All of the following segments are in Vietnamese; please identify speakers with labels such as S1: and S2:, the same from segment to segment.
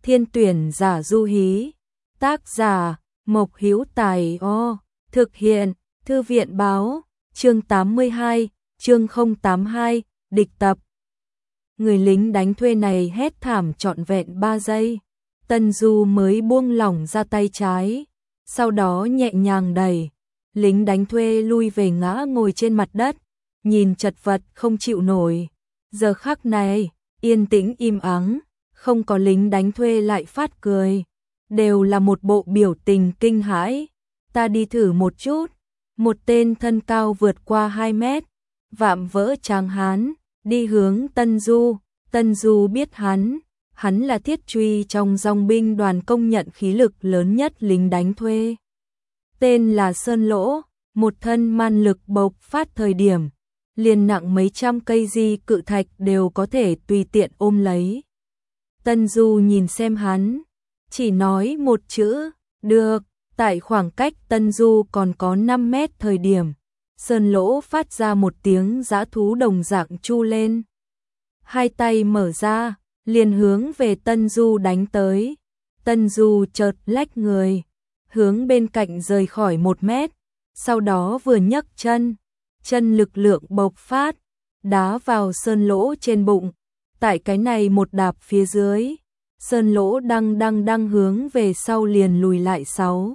S1: Thiên tuyển giả du hí. Tác giả Mộc Hữu Tài. Thực hiện Thư viện báo. Chương 82, chương 082, địch tập. Người lính đánh thuê này hét thảm trọn vẹn 3 giây. Tân Du mới buông lỏng ra tay trái, sau đó nhẹ nhàng đẩy. Lính đánh thuê lui về ngã ngồi trên mặt đất, nhìn chật vật không chịu nổi. Giờ khắc này, yên tĩnh im ắng, không có lính đánh thuê lại phát cười. Đều là một bộ biểu tình kinh hãi. Ta đi thử một chút. Một tên thân cao vượt qua 2 mét, vạm vỡ tráng hán, đi hướng Tân Du. Tân Du biết hắn là thiết truy trong dòng binh đoàn công nhận khí lực lớn nhất lính đánh thuê. Tên là Sơn Lỗ, một thân man lực bộc phát thời điểm, liền nặng mấy trăm cây di cự thạch đều có thể tùy tiện ôm lấy. Tân Du nhìn xem hắn, chỉ nói một chữ, được. Tại khoảng cách Tân Du còn có 5 mét thời điểm, Sơn Lỗ phát ra một tiếng dã thú đồng dạng chu lên. Hai tay mở ra, liền hướng về Tân Du đánh tới. Tân Du chợt lách người, hướng bên cạnh rời khỏi 1 mét, sau đó vừa nhấc chân lực lượng bộc phát, đá vào Sơn Lỗ trên bụng. Tại cái này một đạp phía dưới, Sơn Lỗ đang hướng về sau liền lùi lại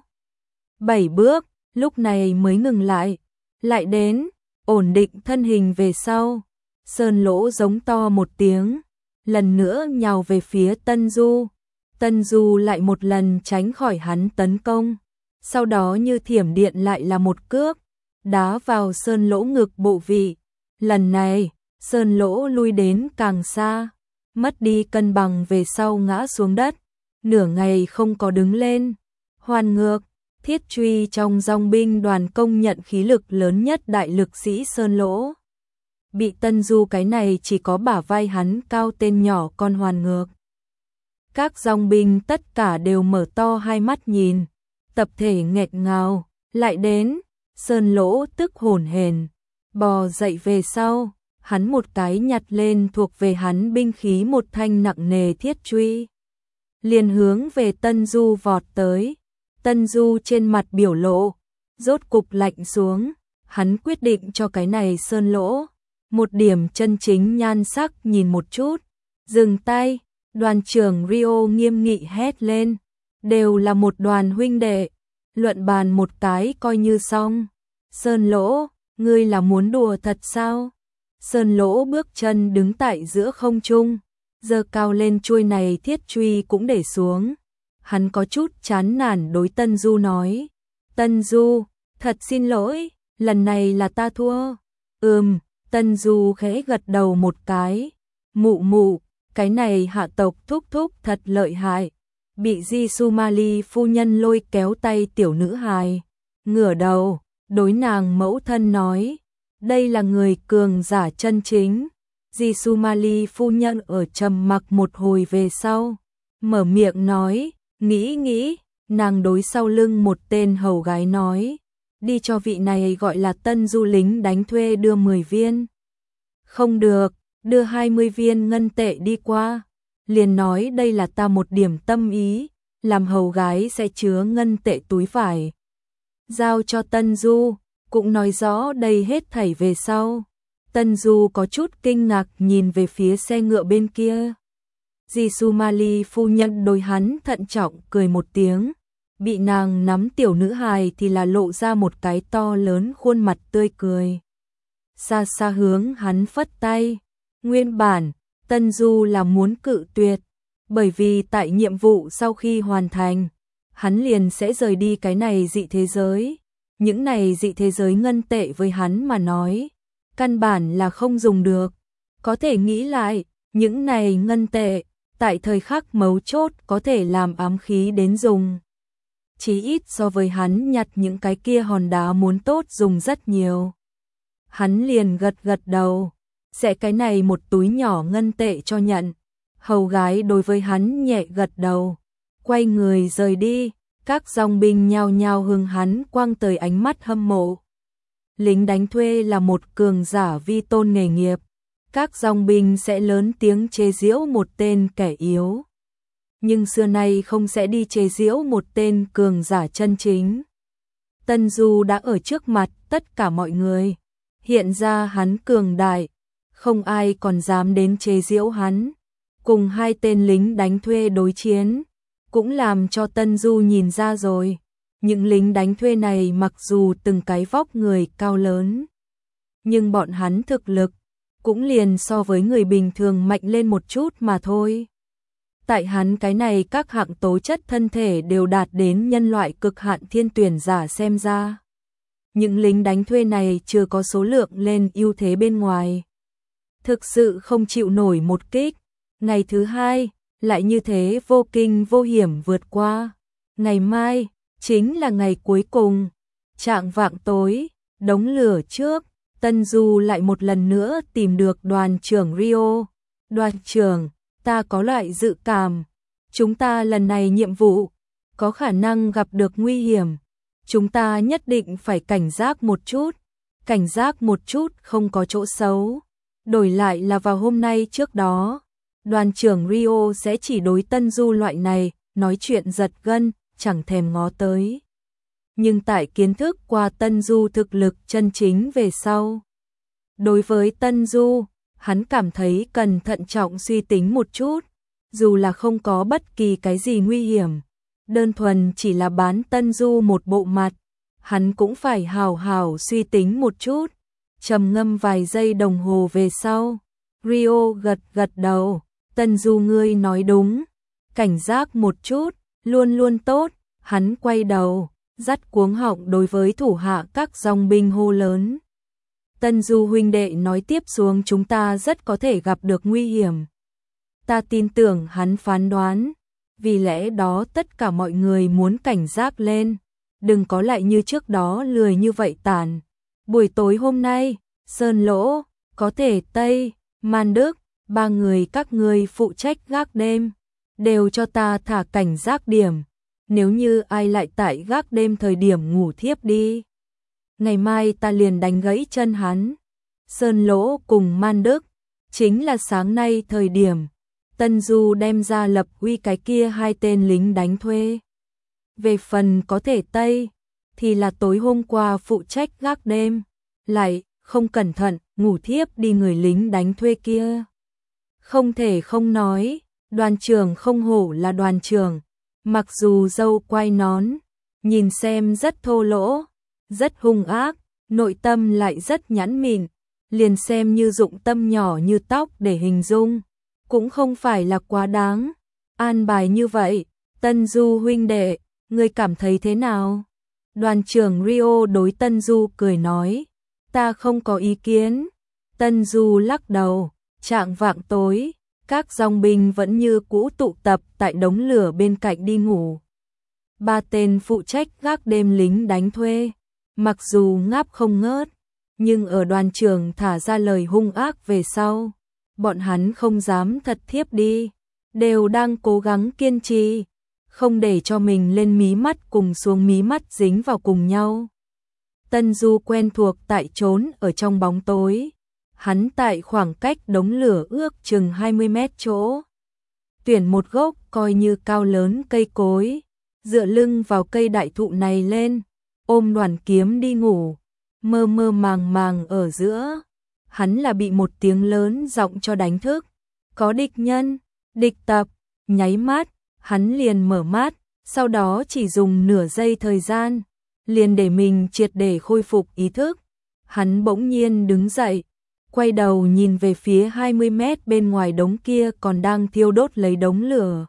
S1: 6-7 bước, lúc này mới ngừng lại đến, ổn định thân hình về sau. Sơn Lỗ giống to một tiếng, lần nữa nhào về phía Tân Du. Tân Du lại một lần tránh khỏi hắn tấn công, sau đó như thiểm điện lại là một cước, đá vào Sơn Lỗ ngực bộ vị. Lần này, Sơn Lỗ lui đến càng xa, mất đi cân bằng về sau ngã xuống đất, nửa ngày không có đứng lên. Hoàn ngược, thiết truy trong dòng binh đoàn công nhận khí lực lớn nhất đại lực sĩ Sơn Lỗ. Bị Tân Du cái này chỉ có bả vai hắn cao tên nhỏ con hoàn ngược. Các dòng binh tất cả đều mở to hai mắt nhìn, tập thể nghẹt ngào, lại đến. Sơn Lỗ tức hổn hển, bò dậy về sau, hắn một cái nhặt lên thuộc về hắn binh khí một thanh nặng nề thiết truy, liền hướng về Tân Du vọt tới. Tân Du trên mặt biểu lộ rốt cục lạnh xuống, hắn quyết định cho cái này Sơn Lỗ một điểm chân chính nhan sắc nhìn một chút. Dừng tay, đoàn trưởng Rio nghiêm nghị hét lên, đều là một đoàn huynh đệ, luận bàn một cái coi như xong. Sơn Lỗ, ngươi là muốn đùa thật sao? Sơn Lỗ bước chân đứng tại giữa không trung, giơ cao lên chuôi này thiết truy cũng để xuống. Hắn có chút chán nản đối Tân Du nói, Tân Du, thật xin lỗi, lần này là ta thua. Tân Du khẽ gật đầu một cái, mụ, cái này hạ tộc thúc thúc thật lợi hại. Bị Di Sumali phu nhân lôi kéo tay tiểu nữ hài, ngửa đầu, đối nàng mẫu thân nói, đây là người cường giả chân chính. Di Sumali phu nhân ở trầm mặc một hồi về sau, mở miệng nói, nghĩ, nàng đối sau lưng một tên hầu gái nói, đi cho vị này gọi là Tân Du lính đánh thuê đưa 10 viên. Không được, đưa 20 viên ngân tệ đi qua. Liền nói đây là ta một điểm tâm ý, làm hầu gái sẽ chứa ngân tệ túi vải, giao cho Tân Du, cũng nói rõ đây hết thảy về sau. Tân Du có chút kinh ngạc nhìn về phía xe ngựa bên kia. Di Sumali phu nhân đối hắn thận trọng cười một tiếng, bị nàng nắm tiểu nữ hài thì là lộ ra một cái to lớn khuôn mặt tươi cười. Xa xa hướng hắn phất tay, nguyên bản Tân Du là muốn cự tuyệt, bởi vì tại nhiệm vụ sau khi hoàn thành, hắn liền sẽ rời đi cái này dị thế giới. Những này dị thế giới ngân tệ với hắn mà nói, căn bản là không dùng được. Có thể nghĩ lại, những này ngân tệ, tại thời khắc mấu chốt có thể làm ám khí đến dùng. Chí ít so với hắn nhặt những cái kia hòn đá muốn tốt dùng rất nhiều. Hắn liền gật đầu, sẽ cái này một túi nhỏ ngân tệ cho nhận. Hầu gái đối với hắn nhẹ gật đầu, quay người rời đi. Các dòng binh nhao nhao hướng hắn quăng tới ánh mắt hâm mộ. Lính đánh thuê là một cường giả vi tôn nghề nghiệp, các dòng binh sẽ lớn tiếng chế giễu một tên kẻ yếu. nhưng xưa nay không sẽ đi chế giễu một tên cường giả chân chính. Tân Du đã ở trước mặt tất cả mọi người, hiện ra hắn cường đại, không ai còn dám đến chế giễu hắn. Cùng hai tên lính đánh thuê đối chiến, cũng làm cho Tân Du nhìn ra rồi. Những lính đánh thuê này mặc dù từng cái vóc người cao lớn, nhưng bọn hắn thực lực cũng liền so với người bình thường mạnh lên một chút mà thôi. Tại hắn cái này các hạng tố chất thân thể đều đạt đến nhân loại cực hạn thiên tuyển giả xem ra. Những lính đánh thuê này chưa có số lượng lên ưu thế bên ngoài. Thực sự không chịu nổi một kích. Ngày thứ hai, lại như thế vô kinh vô hiểm vượt qua. Ngày mai, chính là ngày cuối cùng. Chạng vạng tối, đống lửa trước, Tân Du lại một lần nữa tìm được đoàn trưởng Rio. Đoàn trưởng, ta có loại dự cảm. Chúng ta lần này nhiệm vụ, có khả năng gặp được nguy hiểm. Chúng ta nhất định phải cảnh giác một chút. Cảnh giác một chút không có chỗ xấu. Đổi lại là vào hôm nay trước đó, đoàn trưởng Rio sẽ chỉ đối Tân Du loại này, nói chuyện giật gân, chẳng thèm ngó tới. Nhưng tại kiến thức qua Tân Du thực lực chân chính về sau. Đối với Tân Du, hắn cảm thấy cần thận trọng suy tính một chút, dù là không có bất kỳ cái gì nguy hiểm. Đơn thuần chỉ là bán Tân Du một bộ mặt, hắn cũng phải hào hào suy tính một chút. Trầm ngâm vài giây đồng hồ về sau, Rio gật gật đầu, Tân Du ngươi nói đúng, cảnh giác một chút, luôn luôn tốt. Hắn quay đầu, dắt cuống họng đối với thủ hạ các dòng binh hô lớn. Tân Du huynh đệ nói tiếp xuống chúng ta rất có thể gặp được nguy hiểm. Ta tin tưởng hắn phán đoán, vì lẽ đó tất cả mọi người muốn cảnh giác lên, đừng có lại như trước đó lười như vậy tàn. Buổi tối hôm nay, Sơn Lỗ, có thể Tây, Man Đức, ba người các ngươi phụ trách gác đêm, đều cho ta thả cảnh giác điểm. Nếu như ai lại tại gác đêm thời điểm ngủ thiếp đi, ngày mai ta liền đánh gãy chân hắn. Sơn Lỗ cùng Man Đức, chính là sáng nay thời điểm Tân Du đem ra lập uy cái kia hai tên lính đánh thuê. Về phần có thể Tây, thì là tối hôm qua phụ trách gác đêm, lại không cẩn thận ngủ thiếp đi người lính đánh thuê kia. Không thể không nói, đoàn trưởng không hổ là đoàn trưởng, mặc dù râu quai nón, nhìn xem rất thô lỗ, rất hung ác, nội tâm lại rất nhẵn mịn, liền xem như dụng tâm nhỏ như tóc để hình dung, cũng không phải là quá đáng. An bài như vậy, Tân Du huynh đệ, ngươi cảm thấy thế nào? Đoàn trưởng Rio đối Tân Du cười nói, ta không có ý kiến. Tân Du lắc đầu, chạng vạng tối, các dòng binh vẫn như cũ tụ tập tại đống lửa bên cạnh đi ngủ. Ba tên phụ trách gác đêm lính đánh thuê, mặc dù ngáp không ngớt, nhưng ở đoàn trưởng thả ra lời hung ác về sau, bọn hắn không dám thật thiếp đi, đều đang cố gắng kiên trì, không để cho mình lên mí mắt cùng xuống mí mắt dính vào cùng nhau. Tân Du quen thuộc tại trốn ở trong bóng tối, hắn tại khoảng cách đống lửa ước chừng 20 mét chỗ. Tuyển một gốc coi như cao lớn cây cối, dựa lưng vào cây đại thụ này lên, ôm đoàn kiếm đi ngủ, mơ mơ màng màng ở giữa. Hắn là bị một tiếng lớn giọng cho đánh thức, có địch nhân, địch tập, nháy mắt, hắn liền mở mắt, sau đó chỉ dùng nửa giây thời gian, liền để mình triệt để khôi phục ý thức. Hắn bỗng nhiên đứng dậy, quay đầu nhìn về phía 20 mét bên ngoài đống kia còn đang thiêu đốt lấy đống lửa.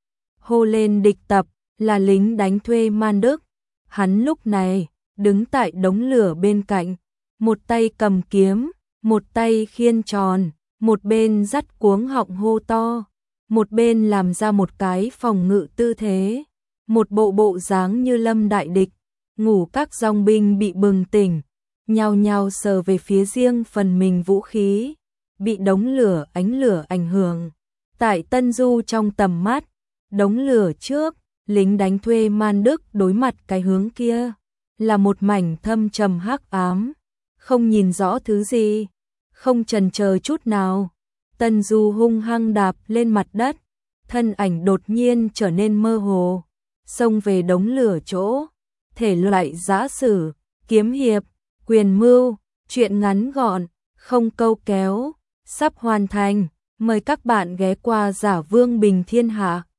S1: Hô lên địch tập, là lính đánh thuê Man Đức. Hắn lúc này, đứng tại đống lửa bên cạnh, một tay cầm kiếm, một tay khiên tròn, một bên dắt cuống họng hô to, một bên làm ra một cái phòng ngự tư thế, một bộ dáng như lâm đại địch. Ngủ các dòng binh bị bừng tỉnh, nhao nhao sờ về phía riêng phần mình vũ khí, bị đống lửa ánh lửa ảnh hưởng. Tại Tân Du trong tầm mắt, đống lửa trước, lính đánh thuê Man Đức đối mặt cái hướng kia, là một mảnh thâm trầm hắc ám, không nhìn rõ thứ gì, không chần chờ chút nào. Tân Du hung hăng đạp lên mặt đất, thân ảnh đột nhiên trở nên mơ hồ, xông về đống lửa chỗ. Thể loại giã sử, kiếm hiệp, quyền mưu, truyện ngắn gọn, không câu kéo, sắp hoàn thành. Mời các bạn ghé qua Giả Vương Bình Thiên Hạ.